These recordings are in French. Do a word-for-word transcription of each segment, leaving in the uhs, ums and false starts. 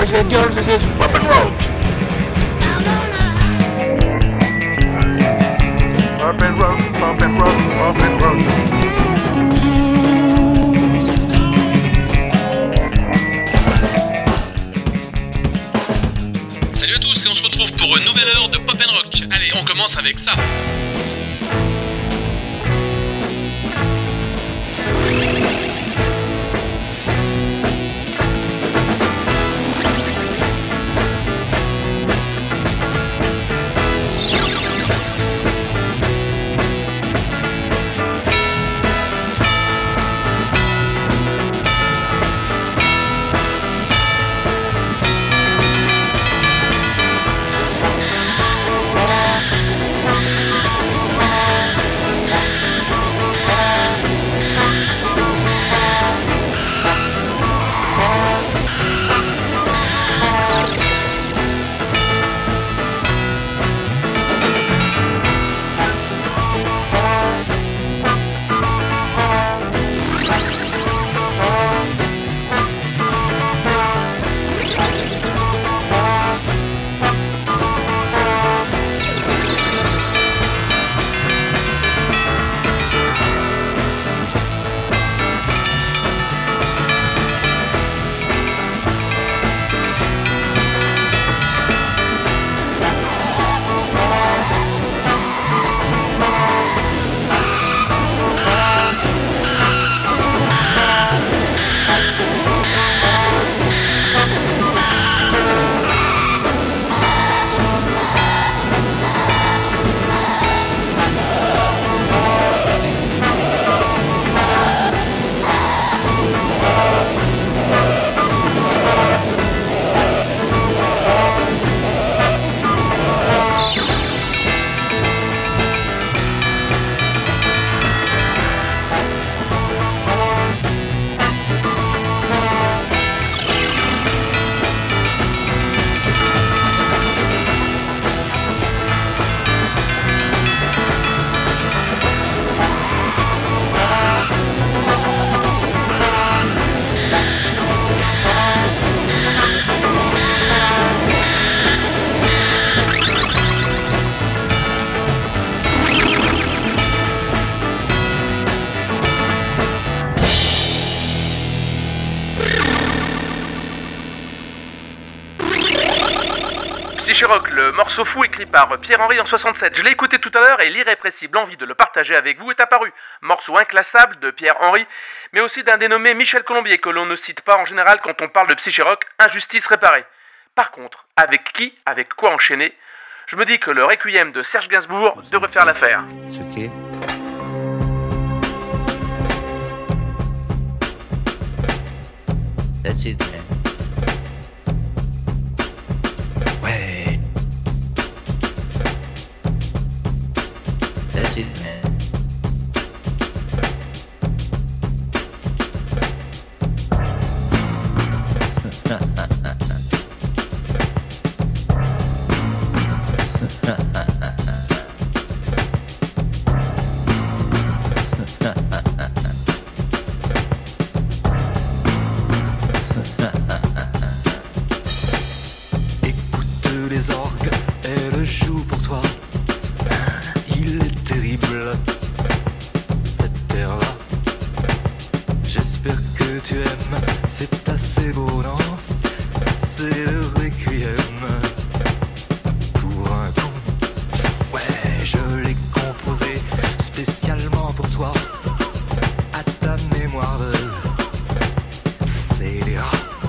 boys and girls, this is Pop and Roach. Pop and Roach, Pop and Roach, Pop and Roach. Salut à tous et on se retrouve pour une nouvelle heure de Pop and Rock. Allez, on commence avec ça. Psyché-Rock, le morceau fou écrit par Pierre-Henry en soixante-sept. Je l'ai écouté tout à l'heure et l'irrépressible envie de le partager avec vous est apparue. Morceau inclassable de Pierre-Henry, mais aussi d'un dénommé Michel Colombier que l'on ne cite pas en général quand on parle de Psyché-Rock, injustice réparée. Par contre, avec qui, avec quoi enchaîner? Je me dis que le Requiem de Serge Gainsbourg devrait faire l'affaire. It's okay. That's it, man. Ouais. That's it, man. Les orgues, elle joue pour toi. Il est terrible, cette terre-là. J'espère que tu aimes, c'est assez beau, non? C'est le requiem pour un con. Ouais, je l'ai composé spécialement pour toi. À ta mémoire de scélérat.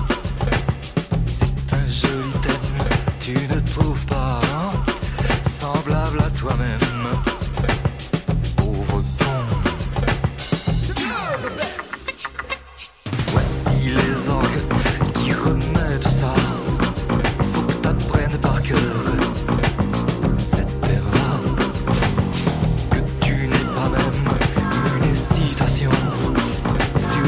C'est un joli thème. Tu ne trouves pas, non? Semblable à toi-même. Pauvre con. Voici les orgues qui remettent ça. Faut que t'apprennes par cœur cette terre-là. Que tu n'es pas même une hésitation sur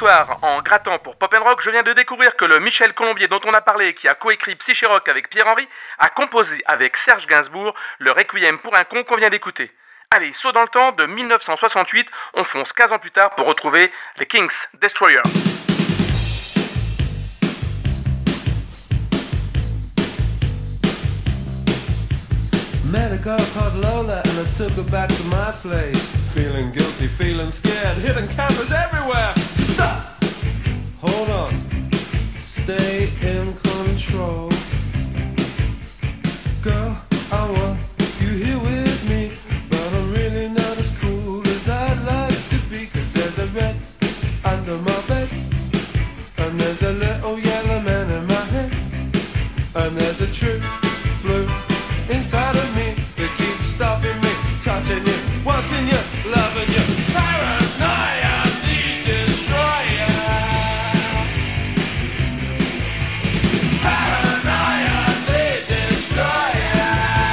soir, en grattant pour Pop and Rock, je viens de découvrir que le Michel Colombier dont on a parlé, qui a coécrit Psyché Rock avec Pierre Henry, a composé avec Serge Gainsbourg le Requiem pour un con qu'on vient d'écouter. Allez, saut dans le temps, de dix-neuf cent soixante-huit, on fonce quinze ans plus tard pour retrouver les Kings, Destroyer. Met a girl called Lola and I took her back to my place. Feeling guilty, feeling scared, hidden cameras everywhere. Stop! Hold on. Stay in control. Girl, I want you here with me, but I'm really not as cool as I'd like to be. Cause there's a red under my bed, and there's a little yellow man in my head, and there's a true blue inside of me that keeps stopping me, touching you, wanting you, loving you. Paranoia, the destroyer. Paranoia, the destroyer.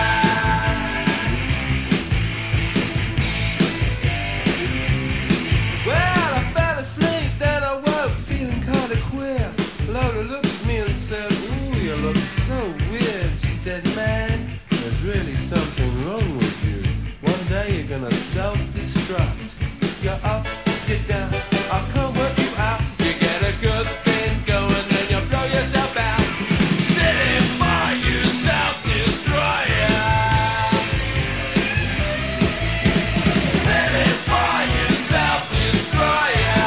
Well, I fell asleep, then I woke feeling kinda queer. Lola looked at me and said, ooh, you look so weird. She said, man, there's really something wrong with you. One day you're gonna self-destruct. You're up, you're down, I can't work you out. You get a good thing going, then you blow yourself out. Silly boy, you self-destroyer. Silly boy, you self-destroyer.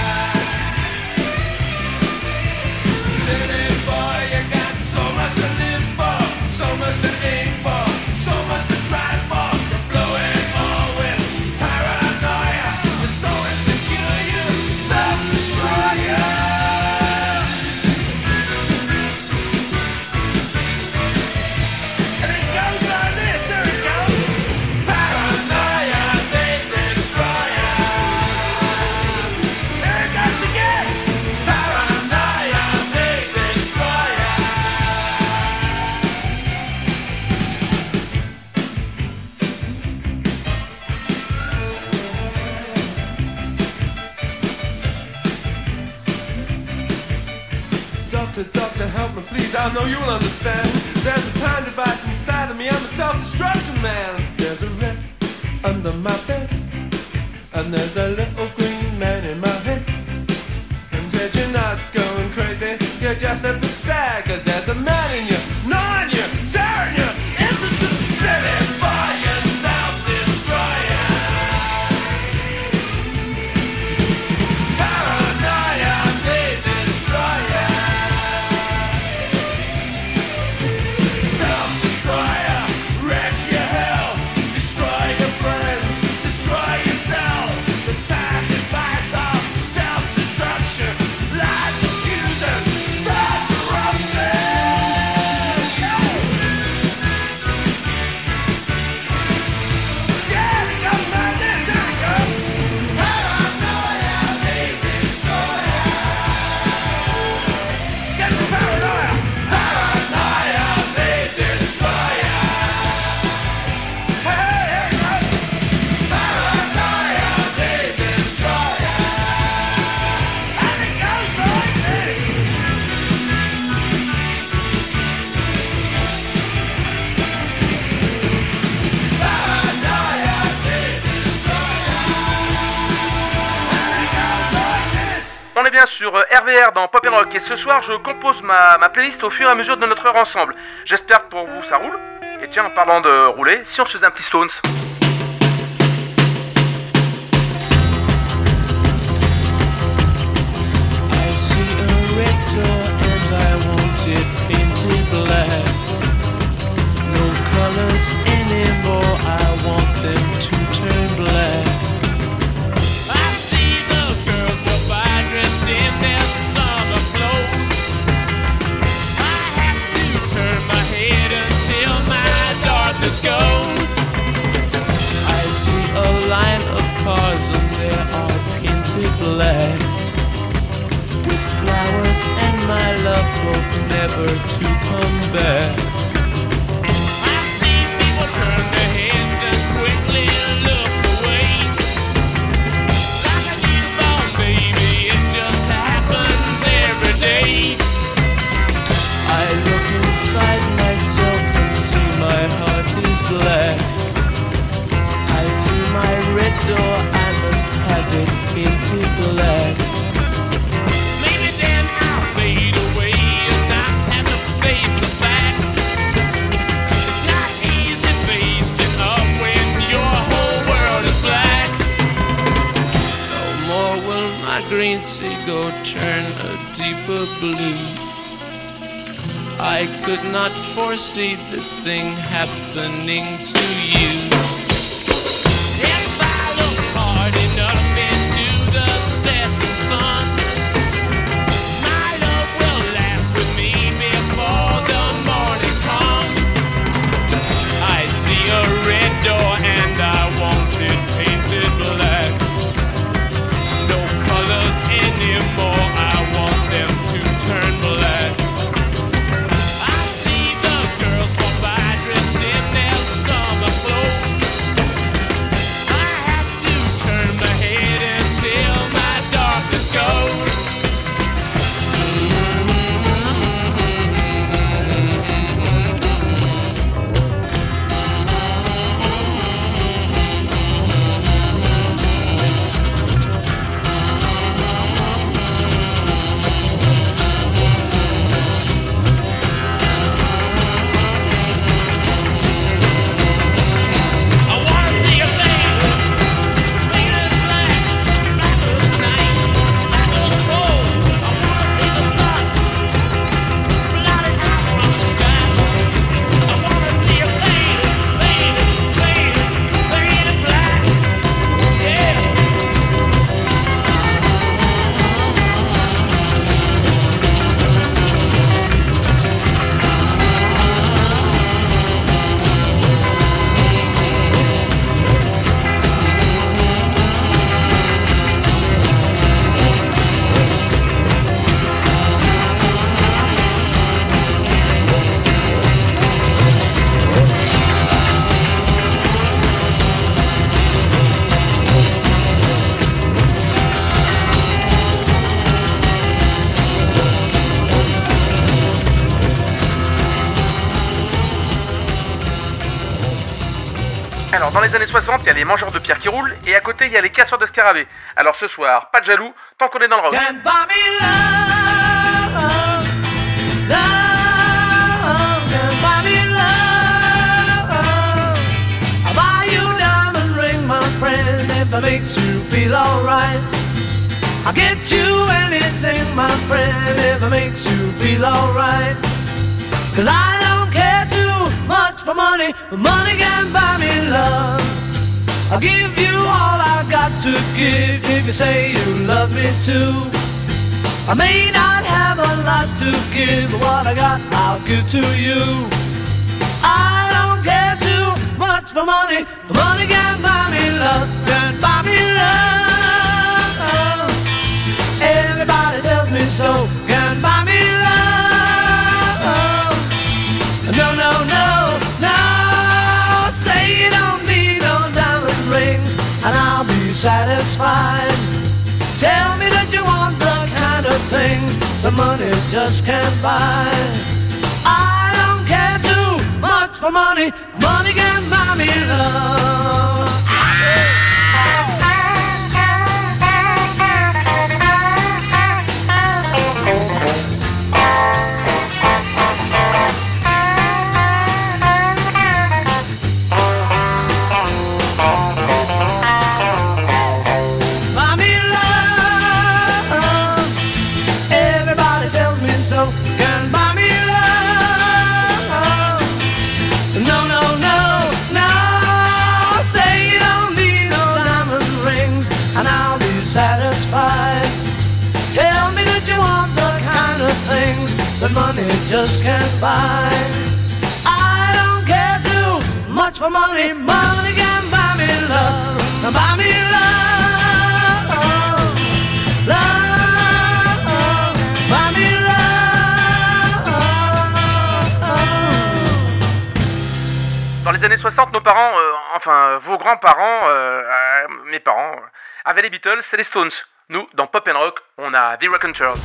Silly boy, you got so much to live for, so much to aim for, so much to try for. You're blowing all with paranoia. You're so insecure, you self-destroyer. And it goes like this, here it goes. Paranoia, the destroyer. There it goes again. Paranoia, the destroyer. Doctor, doctor, help me please, I know you'll understand. There's a time device inside of me, I'm a self-destructing man. There's a red under my bed, and there's a little green man in my head. And said you're not going crazy, you're just a bit sad. Cause there's a man in you, gnawing you, tearing you into two. Silly boy, you self-destroyer. Paranoia, the destroyer. Self-destroyer, wreck your health, destroy your friends, destroy yourself. The time device of self-destruction, lies diffusion, start erupting. Yeah, it goes like this, here it goes. Paranoia, the destroyer. Get your paranoia. Paranoia, the destroyer. Hey, here it goes. Paranoia, the destroyer. And it goes like this. Paranoia, the destroyer. And it goes like this. On est bien sur R V R dans Pop and Rock et ce soir je compose ma, ma playlist au fur et à mesure de notre heure ensemble. J'espère que pour vous ça roule. Et tiens, en parlant de rouler, si on se faisait un petit Stones. I see a red door and I want it painted black. No colors anymore, I want them to turn black. I see the girls go by dressed in their summer clothes. I have to turn my head until my darkness goes. I see a line of cars and they are painted black. Flowers and my love hope never to come back. I see people turn their heads and quickly look away. Like a newborn baby, it just super blue. I could not foresee this thing happening to you. If I look hard enough into the setting sun, my love will laugh with me before the morning comes. I see a red door and I want it painted black. No colors anymore, I want them to turn black. I see the girls walk by dressed in their summer clothes. I have to turn my head until my darkness goes. I wanna see a lady, lady in black, black as night, black as gold. I wanna see the sun, blotted out from the sky. I wanna see a lady, lady, lady, lady in black, yeah. Alors, dans les années soixante, il y a les mangeurs de pierre qui roulent, et à côté, il y a les casseurs de scarabées. Alors ce soir, pas de jaloux, tant qu'on est dans le rock. Can't buy me love, love, can't buy me love. I'll buy you a diamond ring, my friend, if it makes you feel alright. I'll get you anything, my friend, if it makes you feel alright. Cause I don't care too much for money, but money can't buy me love. I'll give you all I've got to give if you say you love me too. I may not have a lot to give, but what I got I'll give to you. I don't care too much for money, but money can't buy me love, can't buy me love. Everybody tells me so, can't buy me love. No, no, no, no, say you don't need no diamond rings and I'll be satisfied. Tell me that you want the kind of things that money just can't buy. I don't care too much for money, money can't buy me love. Satisfied. Tell me that you want the kind of things that money just can't buy. I don't care too much for money, money can buy me love, buy me love, love, buy me love. Dans les années soixante, nos parents, euh, enfin vos grands-parents, euh, euh, mes parents, euh, avaient les Beatles et les Stones. Nous, dans Pop and Rock, on a The Raconteurs.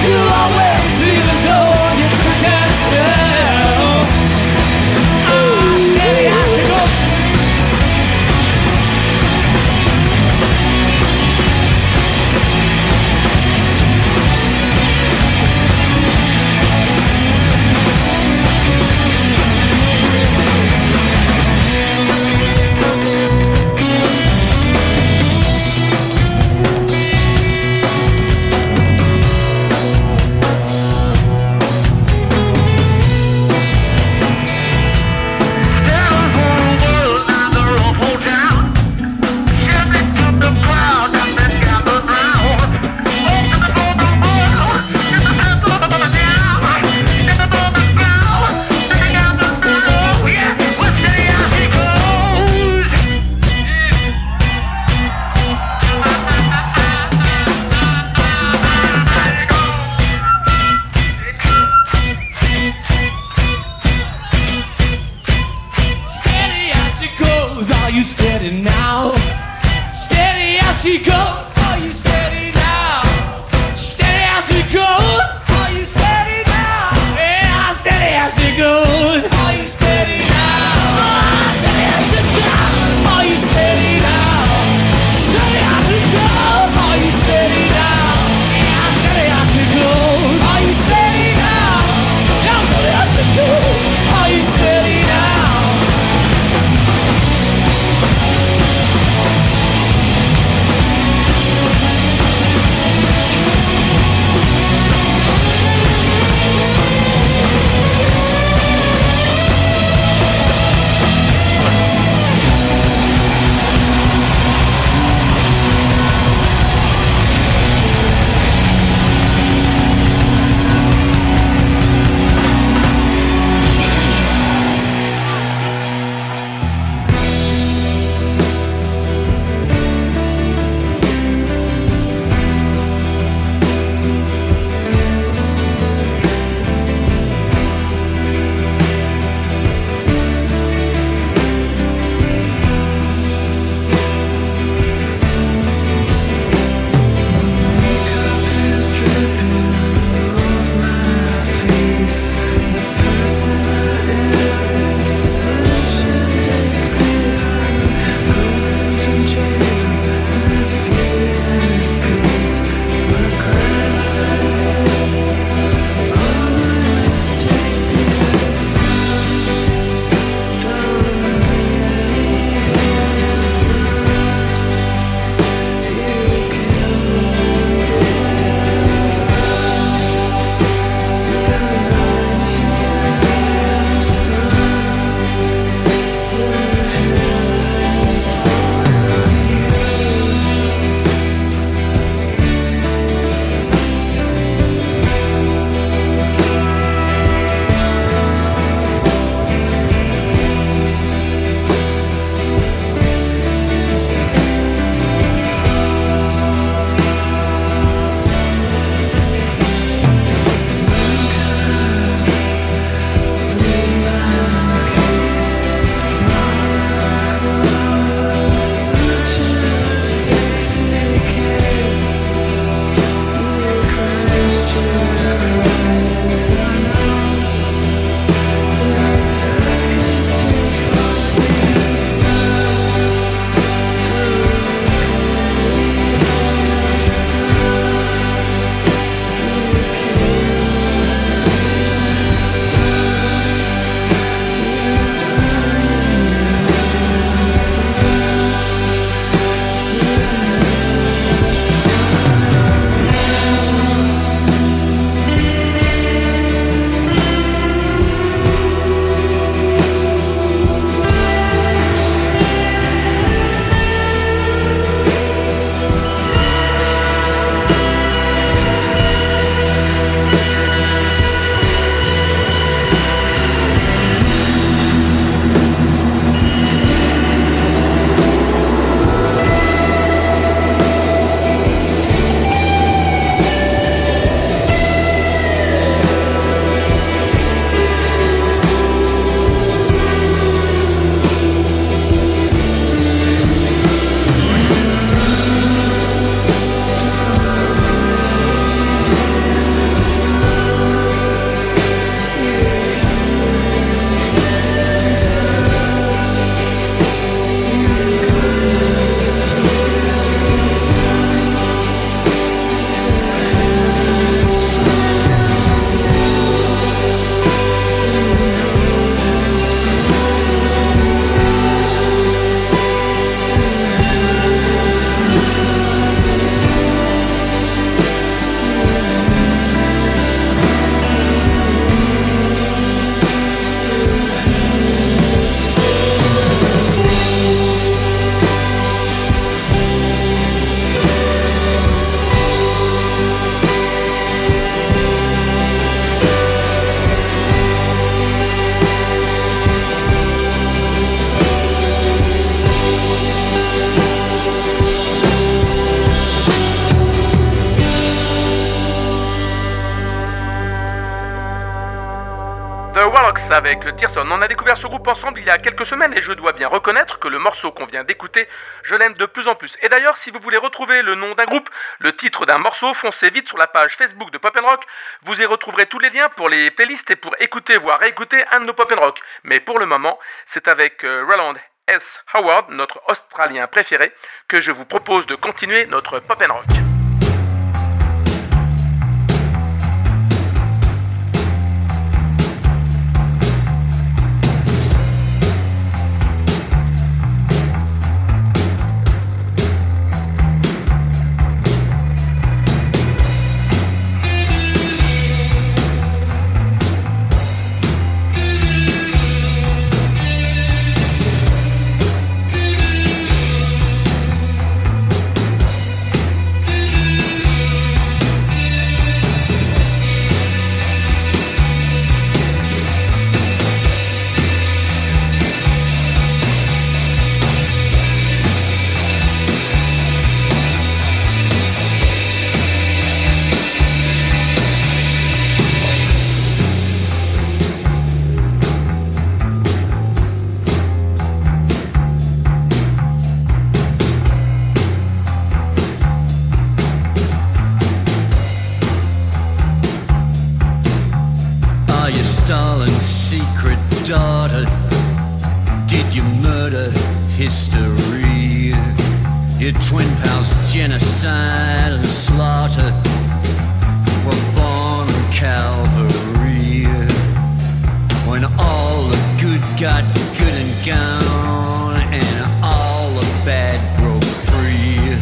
You'll always see the door you took it down. Ah, steady as she goes. The Warlocks avec Tearson. On a découvert ce groupe ensemble il y a quelques semaines et je dois bien reconnaître que le morceau qu'on vient d'écouter, je l'aime de plus en plus. Et d'ailleurs, si vous voulez retrouver le nom d'un groupe, le titre d'un morceau, foncez vite sur la page Facebook de Pop and Rock. Vous y retrouverez tous les liens pour les playlists et pour écouter, voire réécouter un de nos Pop and Rock. Mais pour le moment, c'est avec euh, Roland S. Howard, notre Australien préféré, que je vous propose de continuer notre Pop and Rock. Your twin pals, genocide and slaughter, were born on Calvary. When all the good got good and gone, and all the bad broke free.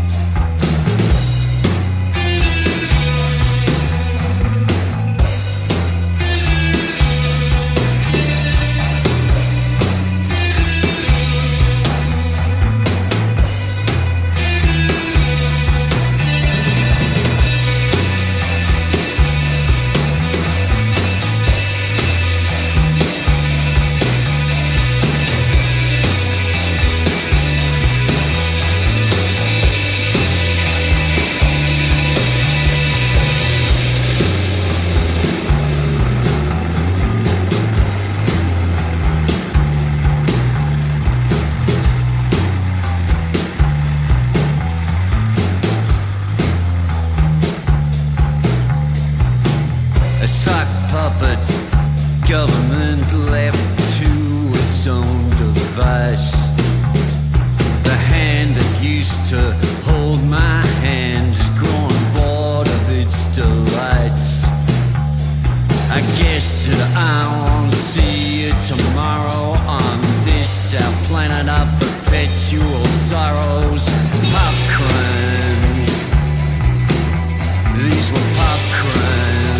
Government left to its own device. The hand that used to hold my hand is growing bored of its delights. I guess that I won't see you tomorrow on this our planet of perpetual sorrows. Pop crimes. These were pop crimes.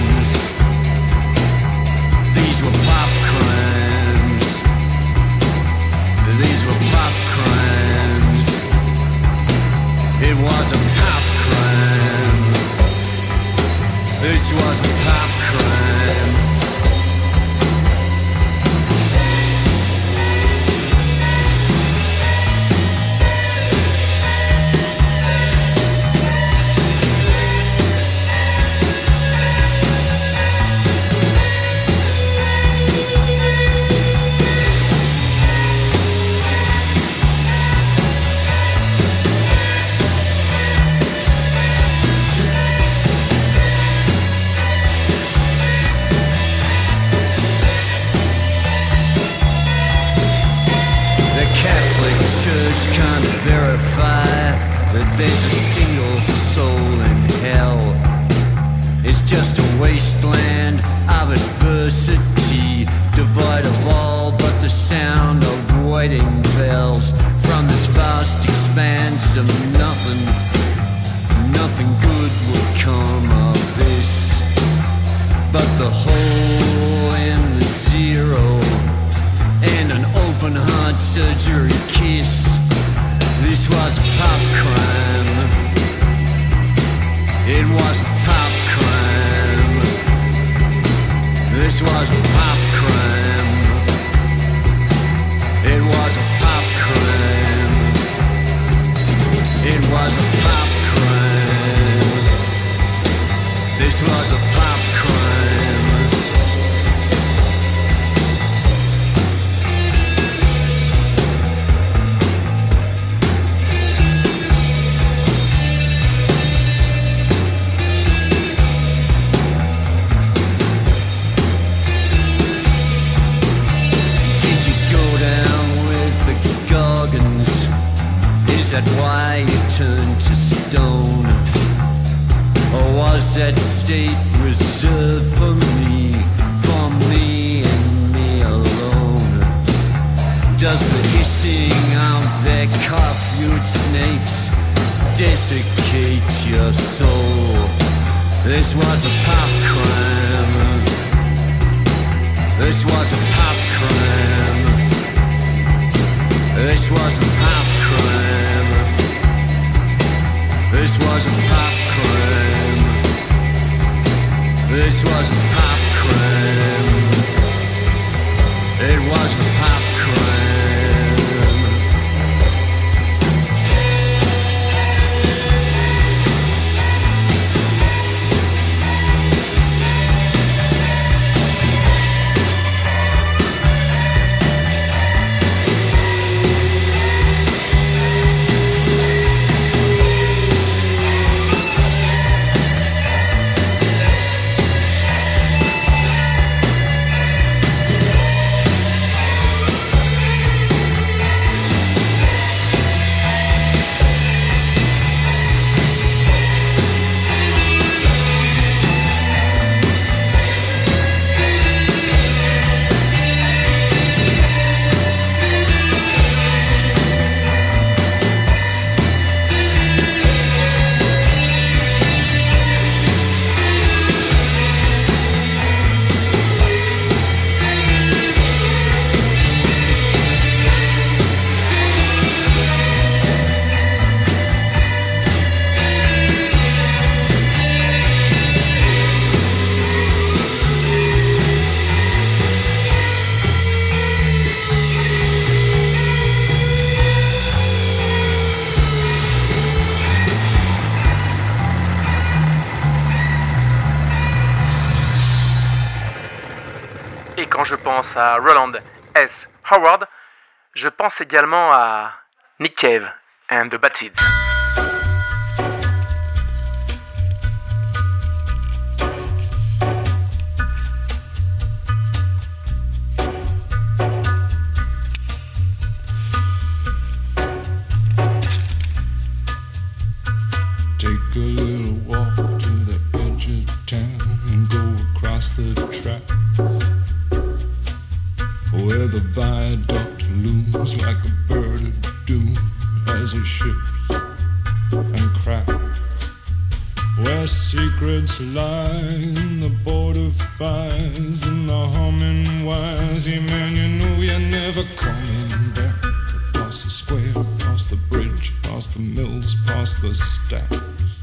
These were pop crimes. These were pop crimes. It was a pop crime. This was a pop crime. Can't verify that there's a single soul in hell. It's just a wasteland of adversity, devoid of all but the sound of waiting bells. From this vast expanse of nothing, nothing good will come of this, but the hole in the zero and an open heart surgery kiss. This was a pop crime. It was a pop crime. This was a pop crime. It was a pop crime. It was a pop crime. This was a pop crime. that state reserved for me, for me and me alone. Does the hissing of their curfewed snakes desiccate your soul? This was a pop crime. This was a pop crime. This was a pop crime. This was a pop crime. This was a pop crime. It was a pop crime. Je pense à Roland S. Howard, je pense également à Nick Cave and the Bad Seeds. Take a little walk to the edge of town and go across the track, where the viaduct looms like a bird of doom as it ships and cracks, where secrets lie in the border fires and the humming wires. Yeah, man, you know you're never coming back. Across the square, across the bridge, past the mills, past the stacks.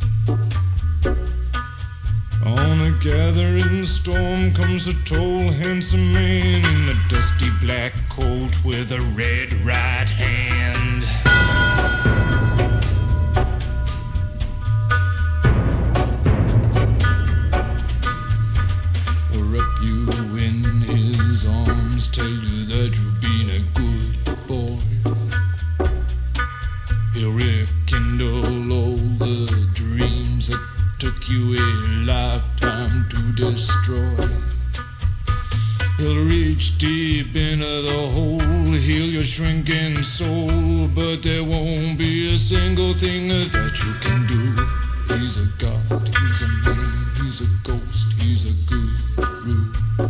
On a gathering storm comes a tall, handsome man in a dusty black coat with a red right hand. He'll wrap you in his arms, tell you that you've been a good boy. He'll rekindle all the dreams that took you a lifetime to destroy. He'll reach deep into the hole, heal your shrinking soul, but there won't be a single thing that you can do. He's a god, he's a man, he's a ghost, he's a guru.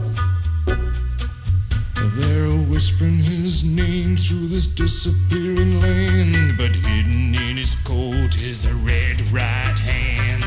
They're whispering his name through this disappearing land, but hidden in his coat is a red right hand.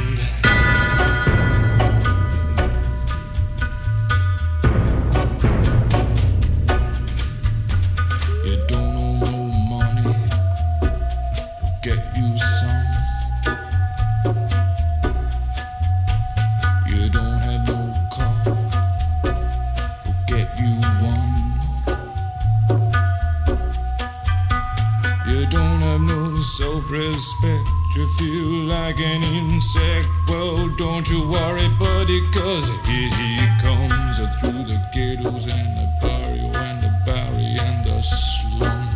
Self-respect, you feel like an insect. Well, don't you worry, buddy, cause here he comes through the ghettos and the barrio and the barry and the slum.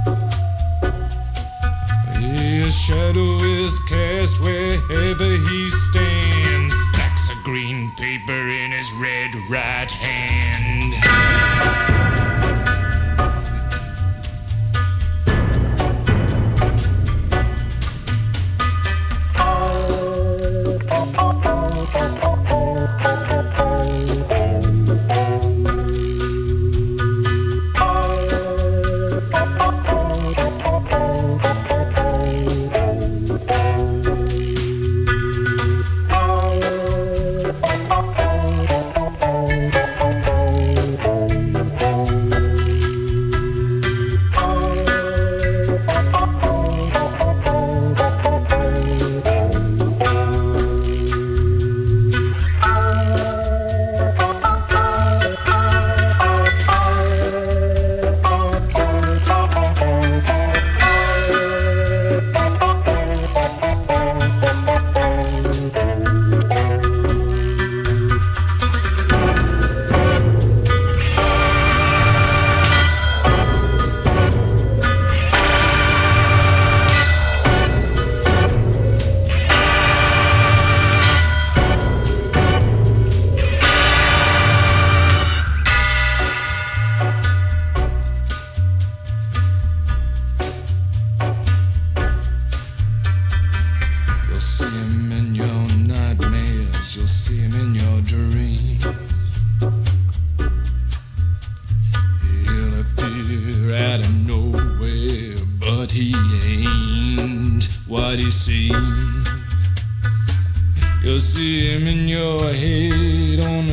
His shadow is cast wherever he stands, stacks of green paper in his red right hand.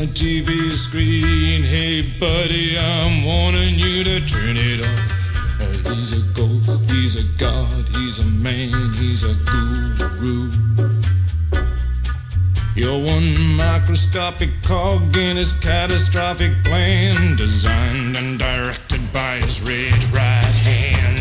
T V screen. Hey buddy, I'm warning you to turn it off. Uh, he's a ghost, he's a god, he's a man, he's a guru. You're one microscopic cog in his catastrophic plan, designed and directed by his red right hand.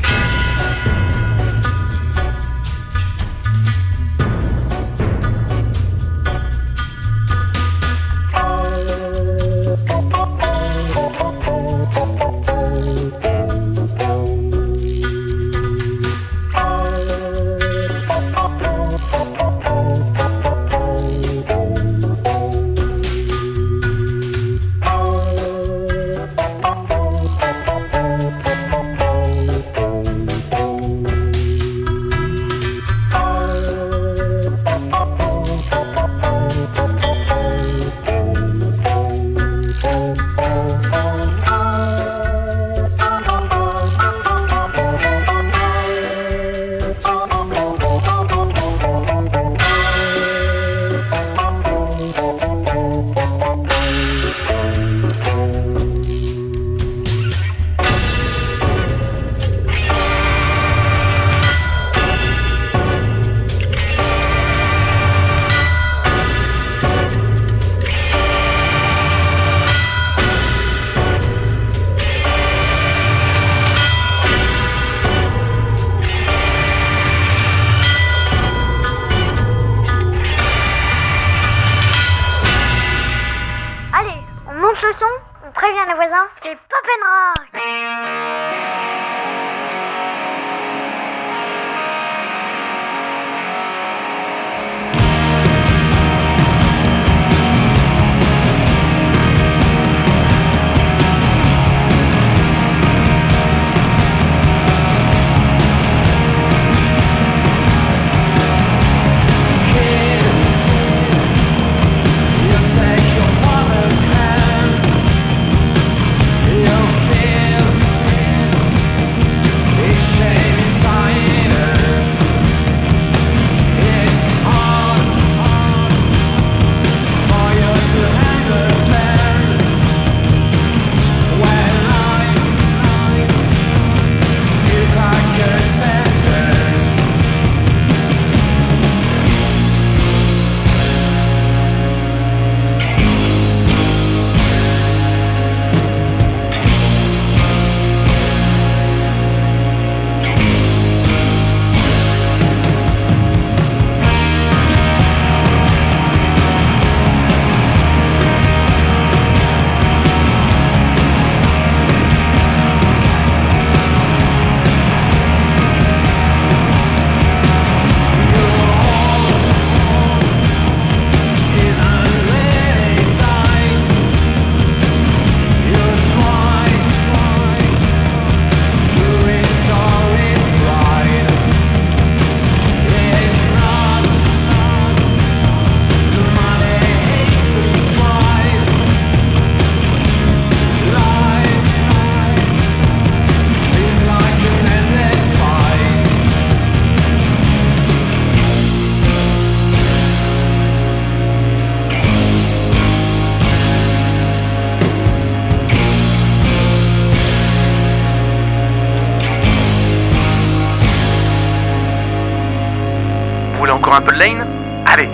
Encore un peu de Lane? Allez!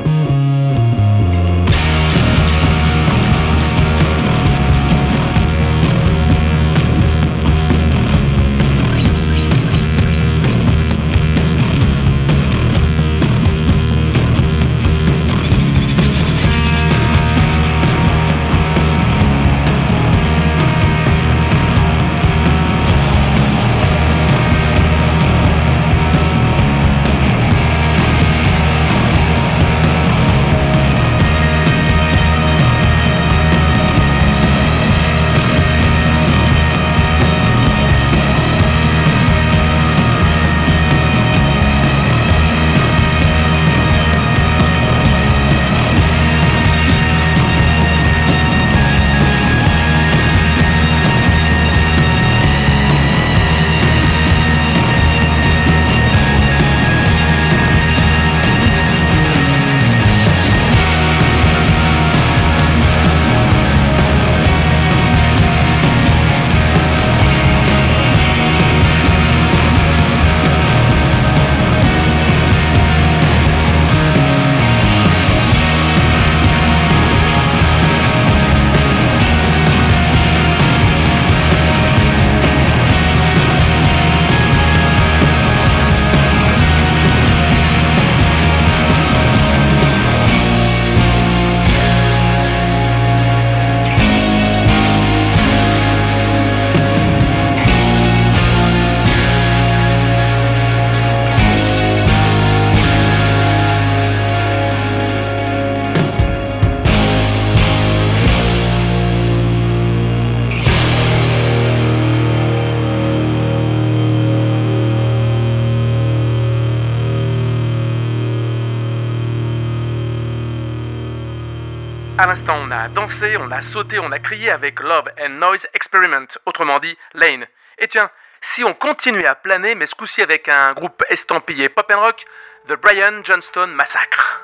À l'instant, on a dansé, on a sauté, on a crié avec Love and Noise Experiment, autrement dit Lane. Et tiens, si on continuait à planer, mais ce coup-ci avec un groupe estampillé pop and rock, The Brian Johnston Massacre.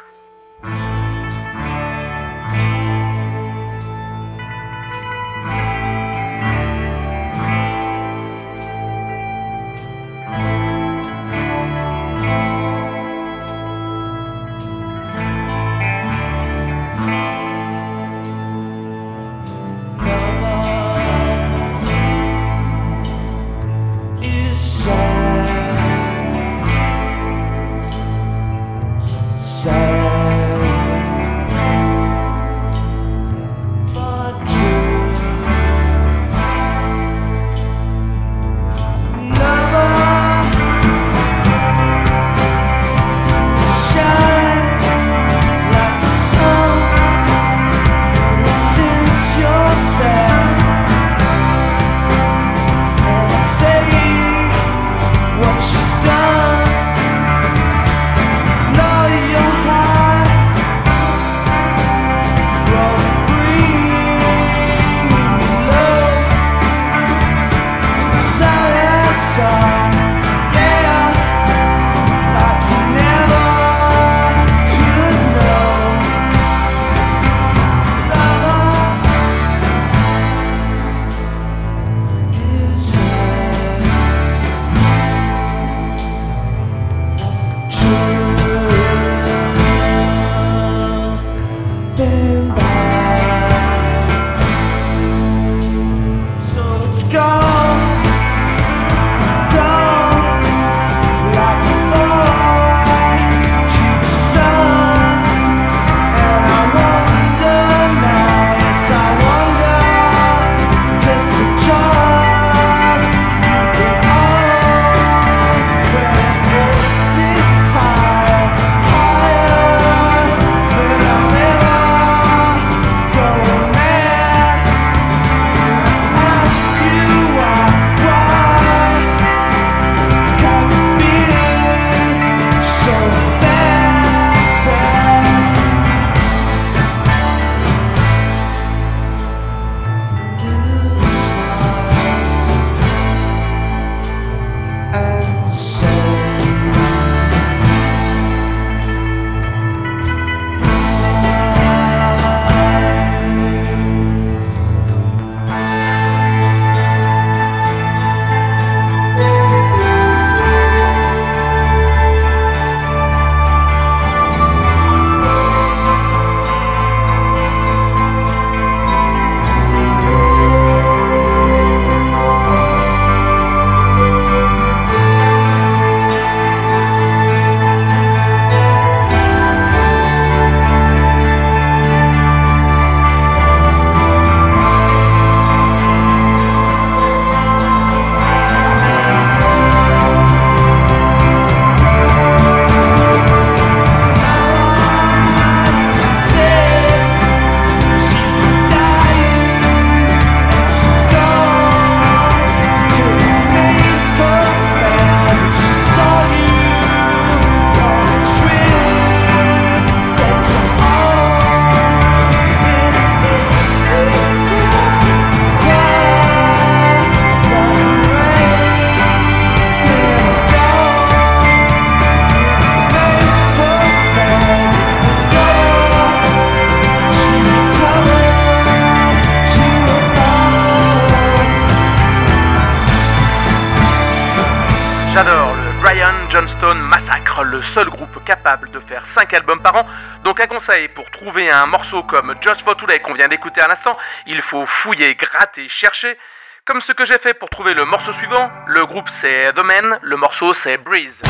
J'adore le Brian Johnston Massacre, le seul groupe capable de faire cinq albums par an. Donc un conseil, pour trouver un morceau comme Just for Today qu'on vient d'écouter à l'instant, il faut fouiller, gratter, chercher. Comme ce que j'ai fait pour trouver le morceau suivant. Le groupe c'est The Men, le morceau c'est Breeze.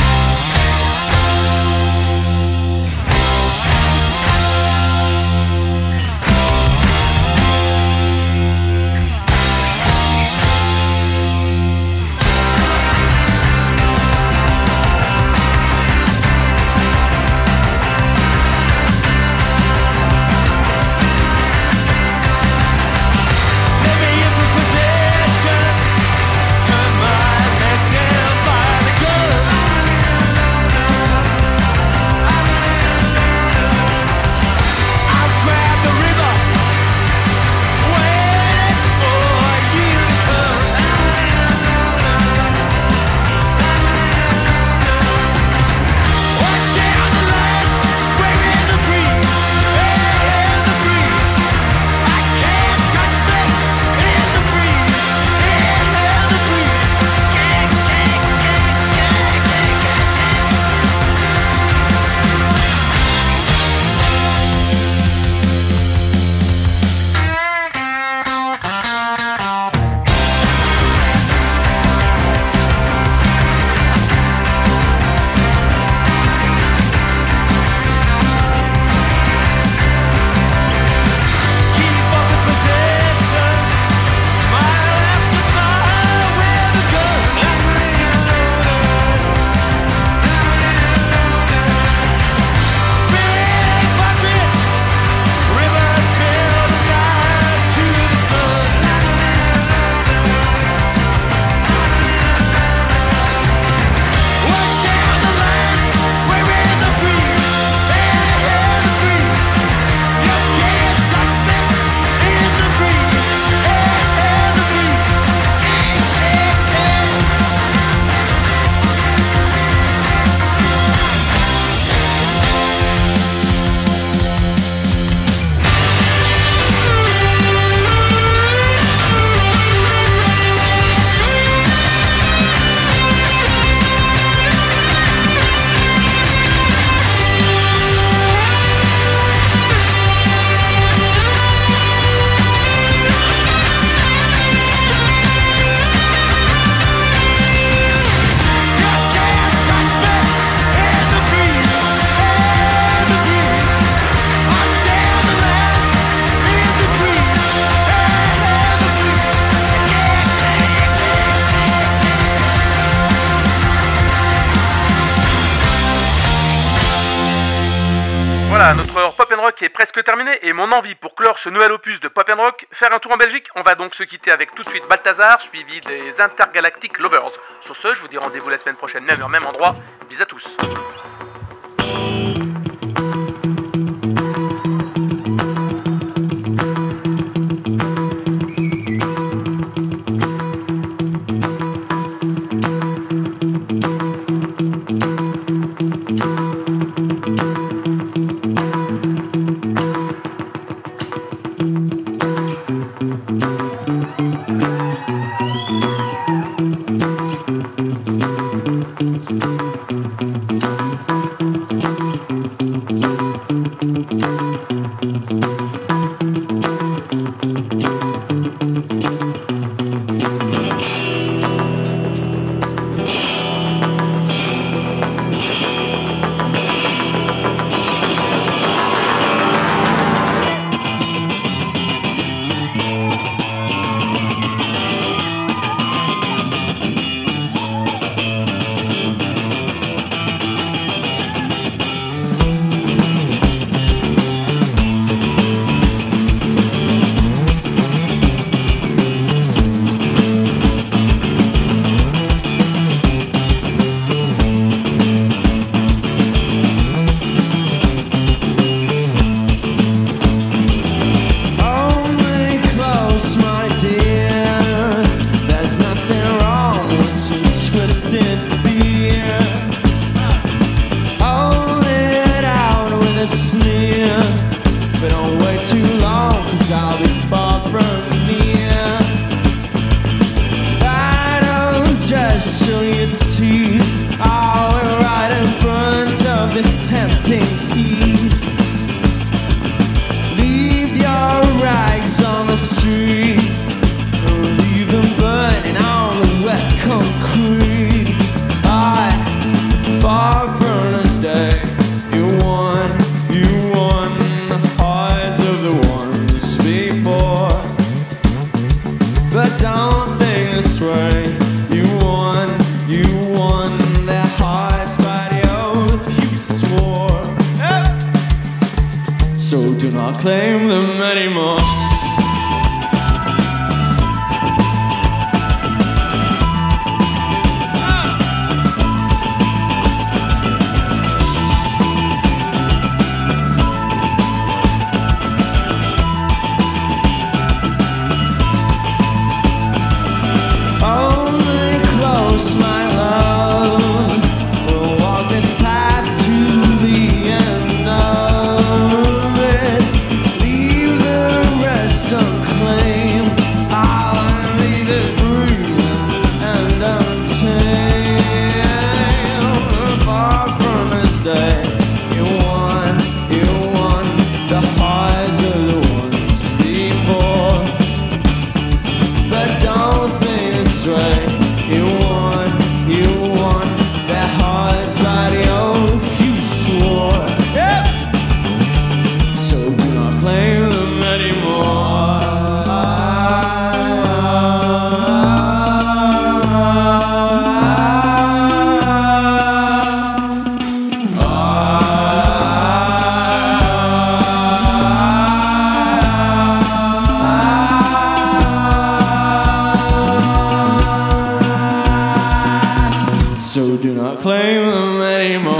Turn my head down by the gun. Rock est presque terminé et mon envie pour clore ce nouvel opus de Pop and Rock, faire un tour en Belgique. On va donc se quitter avec tout de suite Balthazar, suivi des Intergalactic Lovers. Sur ce, je vous dis rendez-vous la semaine prochaine, même heure, même endroit. Bisous à tous. Claim them anymore. So do not claim them anymore.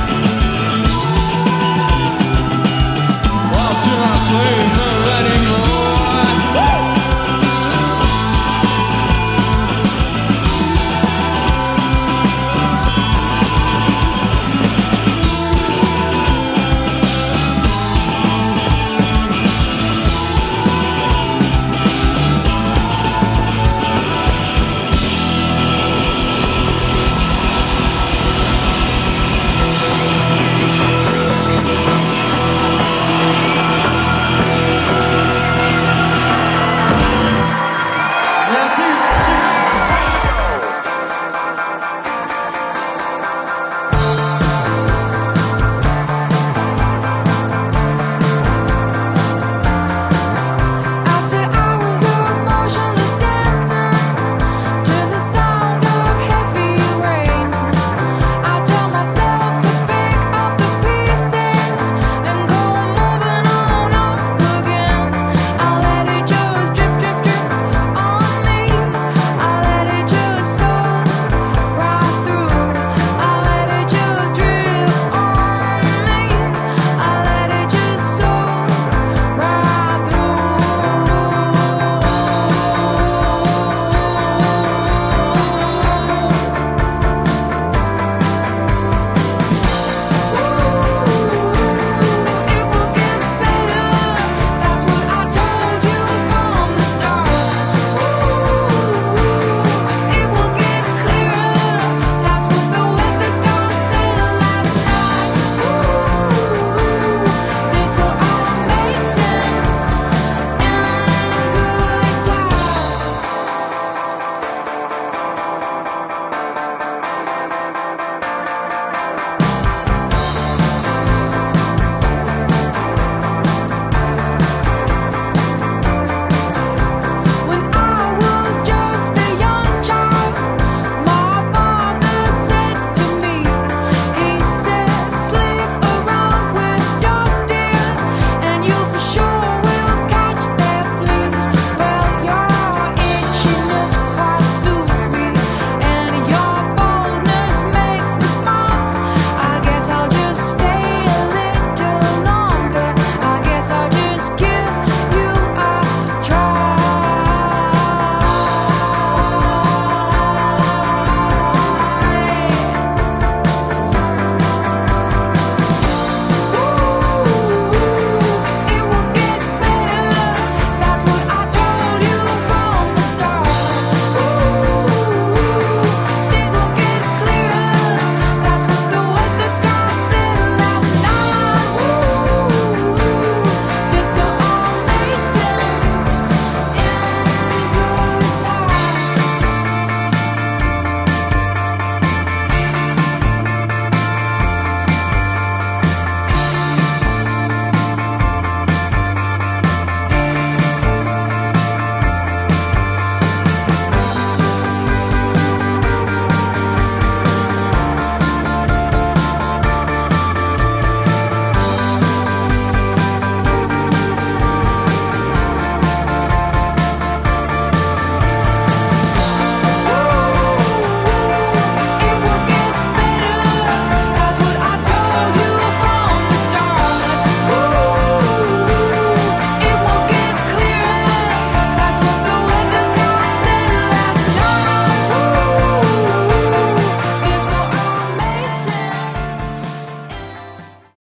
Anymore.